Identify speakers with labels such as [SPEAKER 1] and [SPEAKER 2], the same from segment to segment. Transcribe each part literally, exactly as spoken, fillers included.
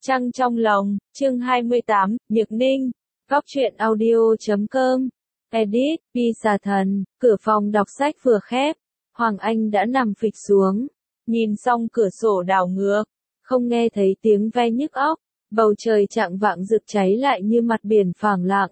[SPEAKER 1] Trăng trong lòng, chương hai mươi tám, Nhược Ninh, Góc truyện audio chấm com, edit, Pi xà thần, cửa phòng đọc sách vừa khép, Hoàng Anh đã nằm phịch xuống, nhìn xong cửa sổ đảo ngược, không nghe thấy tiếng ve nhức óc, bầu trời chạng vạng rực cháy lại như mặt biển phẳng lặng.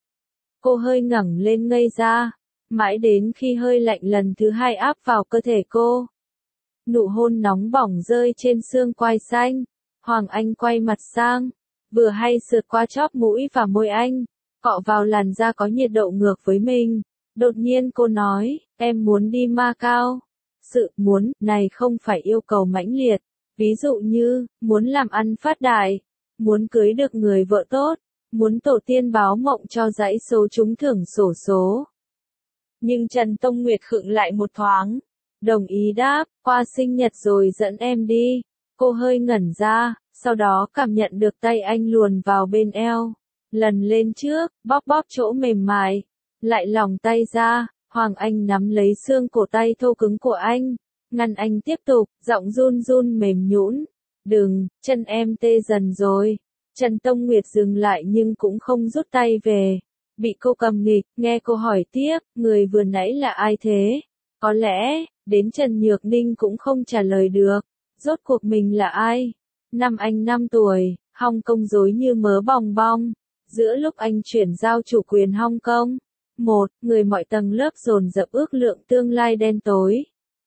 [SPEAKER 1] Cô hơi ngẩng lên ngây ra, mãi đến khi hơi lạnh lần thứ hai áp vào cơ thể cô. Nụ hôn nóng bỏng rơi trên xương quai xanh. Hoàng Anh quay mặt sang, vừa hay sượt qua chóp mũi và môi anh, cọ vào làn da có nhiệt độ ngược với mình. Đột nhiên cô nói, em muốn đi Macau. Sự muốn này không phải yêu cầu mãnh liệt, ví dụ như, muốn làm ăn phát đại, muốn cưới được người vợ tốt, muốn tổ tiên báo mộng cho dãy số trúng thưởng xổ số. Nhưng Trần Tông Nguyệt khựng lại một thoáng, đồng ý đáp, qua sinh nhật rồi dẫn em đi. Cô hơi ngẩn ra, sau đó cảm nhận được tay anh luồn vào bên eo. Lần lên trước, bóp bóp chỗ mềm mại. Lại lòng tay ra, Hoàng Anh nắm lấy xương cổ tay thô cứng của anh. Ngăn anh tiếp tục, giọng run run mềm nhũn. Đừng, chân em tê dần rồi. Trần Tông Nguyệt dừng lại nhưng cũng không rút tay về. Bị cô cầm nghịch, nghe cô hỏi tiếp, người vừa nãy là ai thế? Có lẽ, đến Trần Nhược Ninh cũng không trả lời được. Rốt cuộc mình là ai? Năm anh năm tuổi, Hong Kong rối như mớ bong bong. Giữa lúc anh chuyển giao chủ quyền Hong Kong, một, người mọi tầng lớp dồn dập ước lượng tương lai đen tối.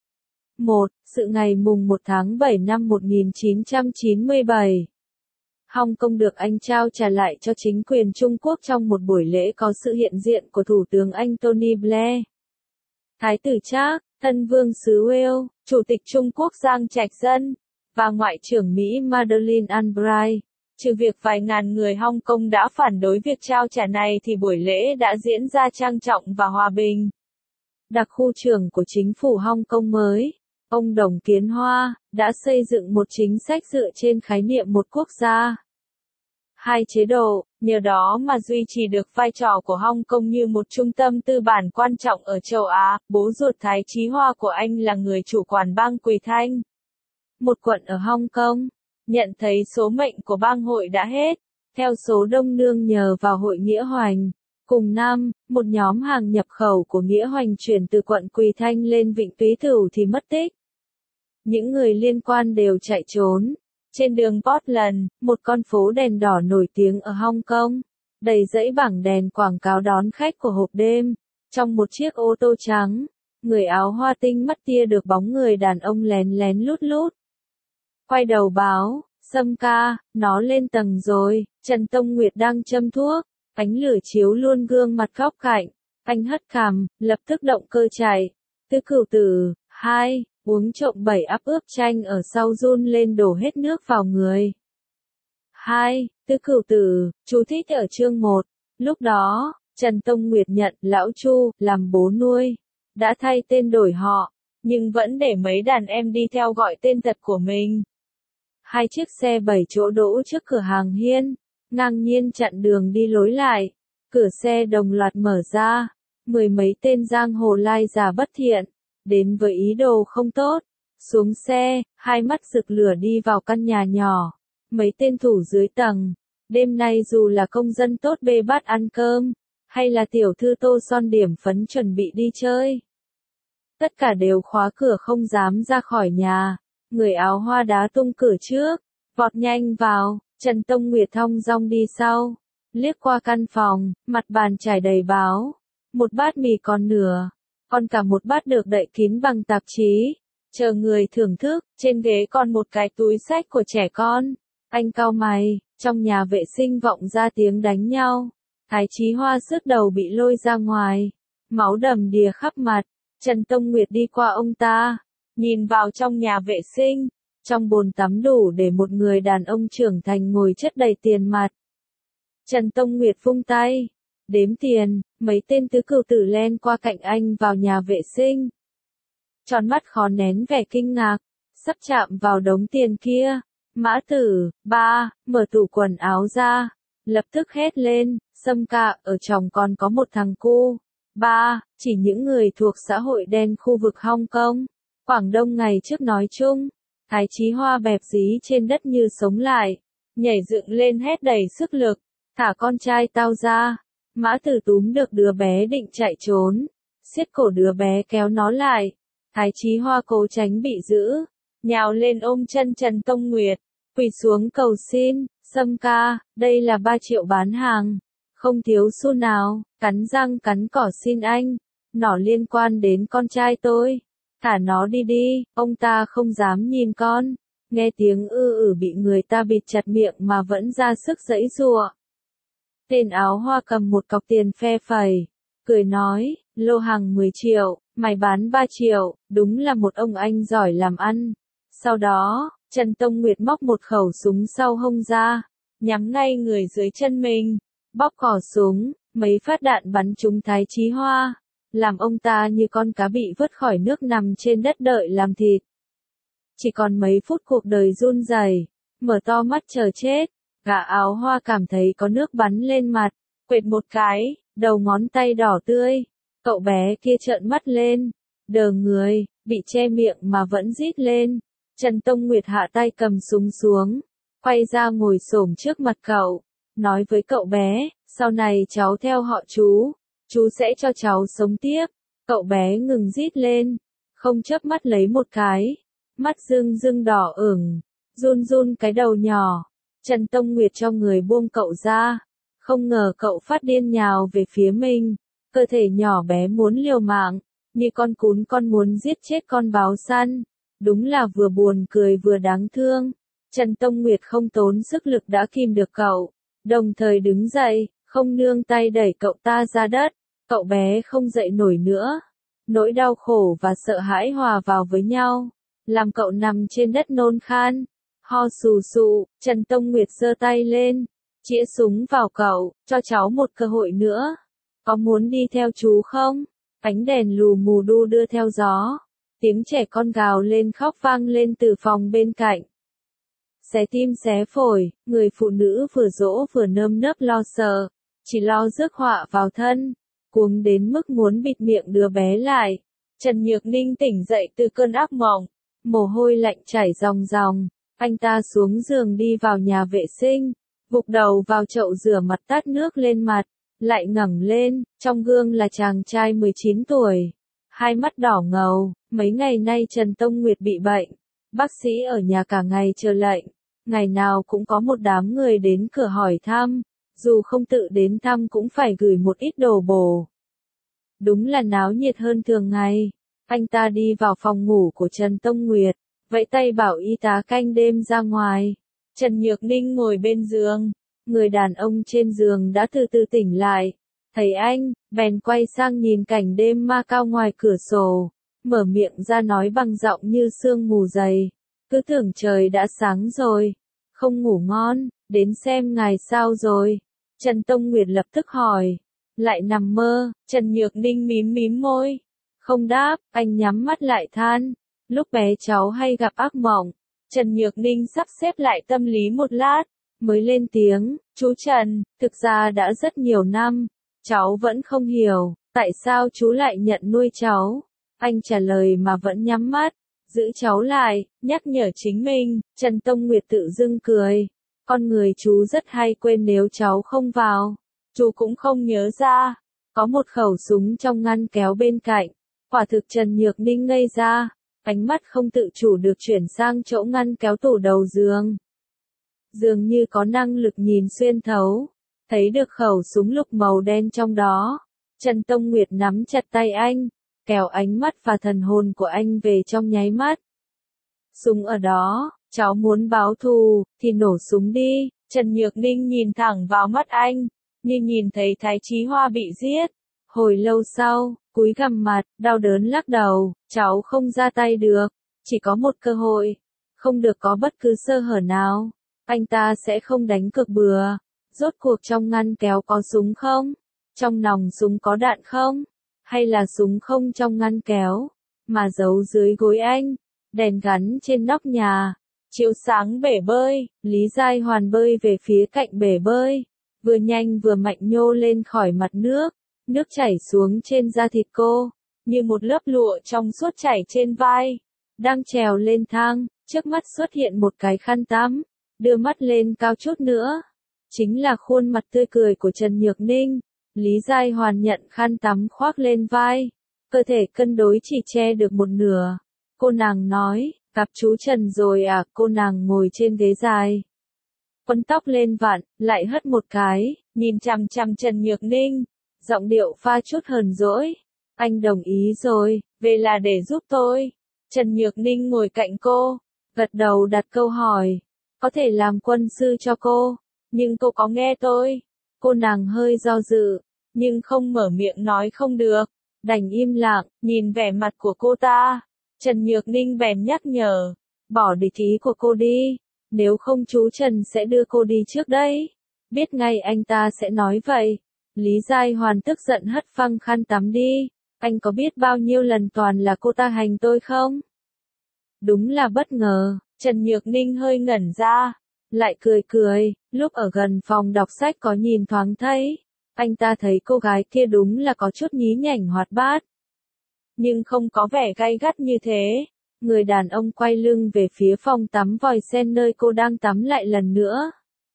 [SPEAKER 1] Một, sự ngày mùng một tháng bảy năm một nghìn chín trăm chín mươi bảy. Hong Kong được anh trao trả lại cho chính quyền Trung Quốc trong một buổi lễ có sự hiện diện của Thủ tướng Anh Tony Blair. Thái tử Charles, Thân vương xứ Wales, Chủ tịch Trung Quốc Giang Trạch Dân, và Ngoại trưởng Mỹ Madeleine Albright. Trừ việc vài ngàn người Hong Kong đã phản đối việc trao trả này thì buổi lễ đã diễn ra trang trọng và hòa bình. Đặc khu trưởng của chính phủ Hong Kong mới, ông Đồng Kiến Hoa, đã xây dựng một chính sách dựa trên khái niệm một quốc gia, hai chế độ, nhờ đó mà duy trì được vai trò của Hong Kong như một trung tâm tư bản quan trọng ở châu Á. Bố ruột Thái Chí Hoa của anh là người chủ quản bang Quỳ Thanh, một quận ở Hong Kong. Nhận thấy số mệnh của bang hội đã hết, theo số đông nương nhờ vào hội Nghĩa Hoành. Cùng năm, một nhóm hàng nhập khẩu của Nghĩa Hoành chuyển từ quận Quỳ Thanh lên Vịnh Túy Thửu thì mất tích. Những người liên quan đều chạy trốn. Trên đường Portland, một con phố đèn đỏ nổi tiếng ở Hong Kong, đầy dãy bảng đèn quảng cáo đón khách của hộp đêm. Trong một chiếc ô tô trắng, người áo hoa tinh mắt tia được bóng người đàn ông lén lén lút lút. Quay đầu báo, Sâm ca, nó lên tầng rồi. Trần Tông Nguyệt đang châm thuốc, ánh lửa chiếu luôn gương mặt góc cạnh. Anh hất cằm, lập tức động cơ chạy. Tứ Cửu Tử, hai. Uống trộm bảy ắp ướp chanh ở sau run lên đổ hết nước vào người. hai. Tứ Cửu Tử, chú thích ở chương một. Lúc đó, Trần Tông Nguyệt nhận Lão Chu làm bố nuôi, đã thay tên đổi họ, nhưng vẫn để mấy đàn em đi theo gọi tên thật của mình. Hai chiếc xe bảy chỗ đỗ trước cửa hàng Hiên, ngang nhiên chặn đường đi lối lại. Cửa xe đồng loạt mở ra, mười mấy tên giang hồ lai giả bất thiện, đến với ý đồ không tốt, xuống xe, hai mắt rực lửa đi vào căn nhà nhỏ. Mấy tên thủ dưới tầng, đêm nay dù là công dân tốt bê bát ăn cơm, hay là tiểu thư tô son điểm phấn chuẩn bị đi chơi, tất cả đều khóa cửa không dám ra khỏi nhà. Người áo hoa đá tung cửa trước, vọt nhanh vào. Trần Tông Nguyệt thong dong đi sau, liếc qua căn phòng, mặt bàn trải đầy báo, một bát mì còn nửa, còn cả một bát được đậy kín bằng tạp chí, chờ người thưởng thức. Trên ghế còn một cái túi xách của trẻ con. Anh cau mày, trong nhà vệ sinh vọng ra tiếng đánh nhau. Thái Chí Hoa sức đầu bị lôi ra ngoài, máu đầm đìa khắp mặt. Trần Tông Nguyệt đi qua ông ta, nhìn vào trong nhà vệ sinh. Trong bồn tắm đủ để một người đàn ông trưởng thành ngồi chất đầy tiền mặt. Trần Tông Nguyệt vung tay, đếm tiền. Mấy tên tứ cửu tử len qua cạnh anh vào nhà vệ sinh. Tròn mắt khó nén vẻ kinh ngạc, sắp chạm vào đống tiền kia. Mã Tử, ba, mở tủ quần áo ra, lập tức hét lên, Sâm ca, ở trong còn có một thằng cu. Ba, chỉ những người thuộc xã hội đen khu vực Hong Kong, Quảng Đông ngày trước nói chung. Thái Chí Hoa bẹp dí trên đất như sống lại, nhảy dựng lên hét đầy sức lực, thả con trai tao ra. Mã Tử túm được đứa bé định chạy trốn, siết cổ đứa bé kéo nó lại. Thái Chí Hoa cố tránh bị giữ, nhào lên ôm chân Trần Tông Nguyệt, quỳ xuống cầu xin, Sâm ca, đây là ba triệu bán hàng, không thiếu xu nào, cắn răng cắn cỏ xin anh, nó liên quan đến con trai tôi, thả nó đi đi, ông ta không dám nhìn con, nghe tiếng ư ử bị người ta bịt chặt miệng mà vẫn ra sức giãy giụa. Tên áo hoa cầm một cọc tiền phe phẩy, cười nói, lô hàng mười triệu, mày bán ba triệu, đúng là một ông anh giỏi làm ăn. Sau đó, Trần Tông Nguyệt móc một khẩu súng sau hông ra, nhắm ngay người dưới chân mình, bóp cò súng, mấy phát đạn bắn trúng Thái Chí Hoa, làm ông ta như con cá bị vớt khỏi nước nằm trên đất đợi làm thịt. Chỉ còn mấy phút cuộc đời run rẩy, mở to mắt chờ chết, gã áo hoa cảm thấy có nước bắn lên mặt, quệt một cái, đầu ngón tay đỏ tươi, cậu bé kia trợn mắt lên, đờ người, bị che miệng mà vẫn rít lên. Trần Tông Nguyệt hạ tay cầm súng xuống, quay ra ngồi xổm trước mặt cậu, nói với cậu bé, sau này cháu theo họ chú, chú sẽ cho cháu sống tiếp. Cậu bé ngừng rít lên, không chớp mắt lấy một cái, mắt rưng rưng đỏ ửng, run run cái đầu nhỏ. Trần Tông Nguyệt cho người buông cậu ra, không ngờ cậu phát điên nhào về phía mình, cơ thể nhỏ bé muốn liều mạng, như con cún con muốn giết chết con báo săn. Đúng là vừa buồn cười vừa đáng thương. Trần Tông Nguyệt không tốn sức lực đã kìm được cậu, đồng thời đứng dậy, không nương tay đẩy cậu ta ra đất. Cậu bé không dậy nổi nữa. Nỗi đau khổ và sợ hãi hòa vào với nhau, làm cậu nằm trên đất nôn khan, ho sù sụ. Trần Tông Nguyệt giơ tay lên, chĩa súng vào cậu, cho cháu một cơ hội nữa. Có muốn đi theo chú không? Ánh đèn lù mù đu đưa theo gió. Tiếng trẻ con gào lên khóc vang lên từ phòng bên cạnh. Xé tim xé phổi, người phụ nữ vừa dỗ vừa nơm nớp lo sợ, chỉ lo rước họa vào thân, cuống đến mức muốn bịt miệng đứa bé lại. Trần Nhược Ninh tỉnh dậy từ cơn ác mộng, mồ hôi lạnh chảy ròng ròng, anh ta xuống giường đi vào nhà vệ sinh, vụt đầu vào chậu rửa mặt tát nước lên mặt, lại ngẩng lên, trong gương là chàng trai mười chín tuổi. Hai mắt đỏ ngầu, mấy ngày nay Trần Tông Nguyệt bị bệnh, bác sĩ ở nhà cả ngày chờ lệnh, ngày nào cũng có một đám người đến cửa hỏi thăm, dù không tự đến thăm cũng phải gửi một ít đồ bổ. Đúng là náo nhiệt hơn thường ngày. Anh ta đi vào phòng ngủ của Trần Tông Nguyệt, vẫy tay bảo y tá canh đêm ra ngoài. Trần Nhược Ninh ngồi bên giường, người đàn ông trên giường đã từ từ tỉnh lại. Thấy anh, bèn quay sang nhìn cảnh đêm ma cao ngoài cửa sổ, mở miệng ra nói bằng giọng như sương mù dày. Cứ tưởng trời đã sáng rồi, không ngủ ngon, đến xem ngài sao rồi. Trần Tông Nguyệt lập tức hỏi, lại nằm mơ. Trần Nhược Ninh mím mím môi, không đáp, anh nhắm mắt lại than, lúc bé cháu hay gặp ác mộng. Trần Nhược Ninh sắp xếp lại tâm lý một lát, mới lên tiếng, chú Trần, thực ra đã rất nhiều năm, cháu vẫn không hiểu, tại sao chú lại nhận nuôi cháu. Anh trả lời mà vẫn nhắm mắt, giữ cháu lại, nhắc nhở chính mình. Trần Tông Nguyệt tự dưng cười, con người chú rất hay quên, nếu cháu không vào, chú cũng không nhớ ra. Có một khẩu súng trong ngăn kéo bên cạnh, quả thực Trần Nhược Ninh ngây ra, ánh mắt không tự chủ được chuyển sang chỗ ngăn kéo tủ đầu giường. Dường như có năng lực nhìn xuyên thấu, thấy được khẩu súng lục màu đen trong đó. Trần Tông Nguyệt nắm chặt tay anh, kéo ánh mắt và thần hồn của anh về trong nháy mắt. Súng ở đó, cháu muốn báo thù, thì nổ súng đi. Trần Nhược Ninh nhìn thẳng vào mắt anh, như nhìn thấy Thái Chí Hoa bị giết. Hồi lâu sau, cúi gằm mặt, đau đớn lắc đầu, cháu không ra tay được, chỉ có một cơ hội, không được có bất cứ sơ hở nào. Anh ta sẽ không đánh cược bừa. Rốt cuộc trong ngăn kéo có súng không? Trong nòng súng có đạn không? Hay là súng không trong ngăn kéo, mà giấu dưới gối anh? Đèn gắn trên nóc nhà, chiếu sáng bể bơi. Lý Giai Hoàn bơi về phía cạnh bể bơi, vừa nhanh vừa mạnh nhô lên khỏi mặt nước. Nước chảy xuống trên da thịt cô, như một lớp lụa trong suốt chảy trên vai. Đang trèo lên thang, trước mắt xuất hiện một cái khăn tắm. đưa mắt lên cao chút nữa. Chính là khuôn mặt tươi cười của Trần Nhược Ninh. Lý Giai Hoàn nhận khăn tắm khoác lên vai. Cơ thể cân đối chỉ che được một nửa. Cô nàng nói, gặp chú Trần rồi à, cô nàng ngồi trên ghế dài. Quấn tóc lên vặn, lại hất một cái, nhìn chằm chằm Trần Nhược Ninh. Giọng điệu pha chút hờn dỗi. Anh đồng ý rồi, về là để giúp tôi. Trần Nhược Ninh ngồi cạnh cô, gật đầu đặt câu hỏi. Có thể làm quân sư cho cô, nhưng cô có nghe tôi. Cô nàng hơi do dự, nhưng không mở miệng nói không được. Đành im lặng, nhìn vẻ mặt của cô ta. Trần Nhược Ninh bèn nhắc nhở, bỏ địch ý của cô đi. Nếu không chú Trần sẽ đưa cô đi trước đấy. Biết ngay anh ta sẽ nói vậy. Lý Giai Hoàn tức giận hất phăng khăn tắm đi. Anh có biết bao nhiêu lần toàn là cô ta hành tôi không? Đúng là bất ngờ. Trần Nhược Ninh hơi ngẩn ra. Lại cười cười. Lúc ở gần phòng đọc sách có nhìn thoáng thấy. Anh ta thấy cô gái kia đúng là có chút nhí nhảnh hoạt bát. Nhưng không có vẻ gay gắt như thế. Người đàn ông quay lưng về phía phòng tắm vòi sen nơi cô đang tắm lại lần nữa.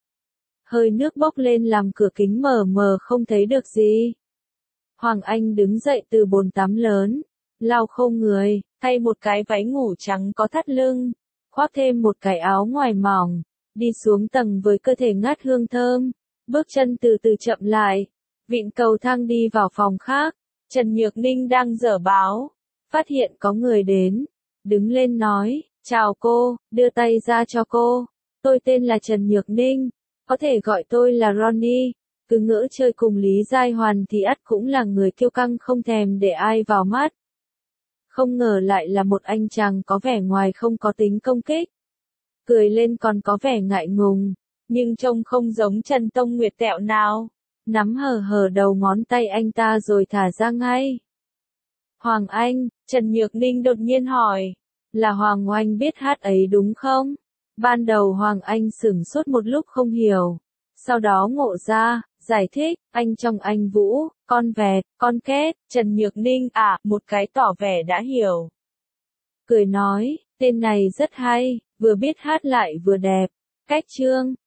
[SPEAKER 1] Hơi nước bốc lên làm cửa kính mờ mờ không thấy được gì. Hoàng Anh đứng dậy từ bồn tắm lớn, lau khô người, thay một cái váy ngủ trắng có thắt lưng, khoác thêm một cái áo ngoài mỏng, đi xuống tầng với cơ thể ngát hương thơm, bước chân từ từ chậm lại, vịn cầu thang đi vào phòng khác. Trần Nhược Ninh đang dở báo, phát hiện có người đến, đứng lên nói, chào cô, đưa tay ra cho cô, tôi tên là Trần Nhược Ninh, có thể gọi tôi là Ronnie. Cứ ngỡ chơi cùng Lý Giai Hoàn thì ắt cũng là người kiêu căng không thèm để ai vào mắt. Không ngờ lại là một anh chàng có vẻ ngoài không có tính công kích. Cười lên còn có vẻ ngại ngùng, nhưng trông không giống Trần Tông Nguyệt tẹo nào. Nắm hờ hờ đầu ngón tay anh ta rồi thả ra ngay. Hoàng Anh, Trần Nhược Ninh đột nhiên hỏi, là Hoàng Oanh biết hát ấy đúng không? Ban đầu Hoàng Anh sửng sốt một lúc không hiểu. Sau đó ngộ ra, giải thích, anh trong anh Vũ, con vẹt, con két, Trần Nhược Ninh à, một cái tỏ vẻ đã hiểu. Cười nói, tên này rất hay, vừa biết hát lại vừa đẹp. Cách chương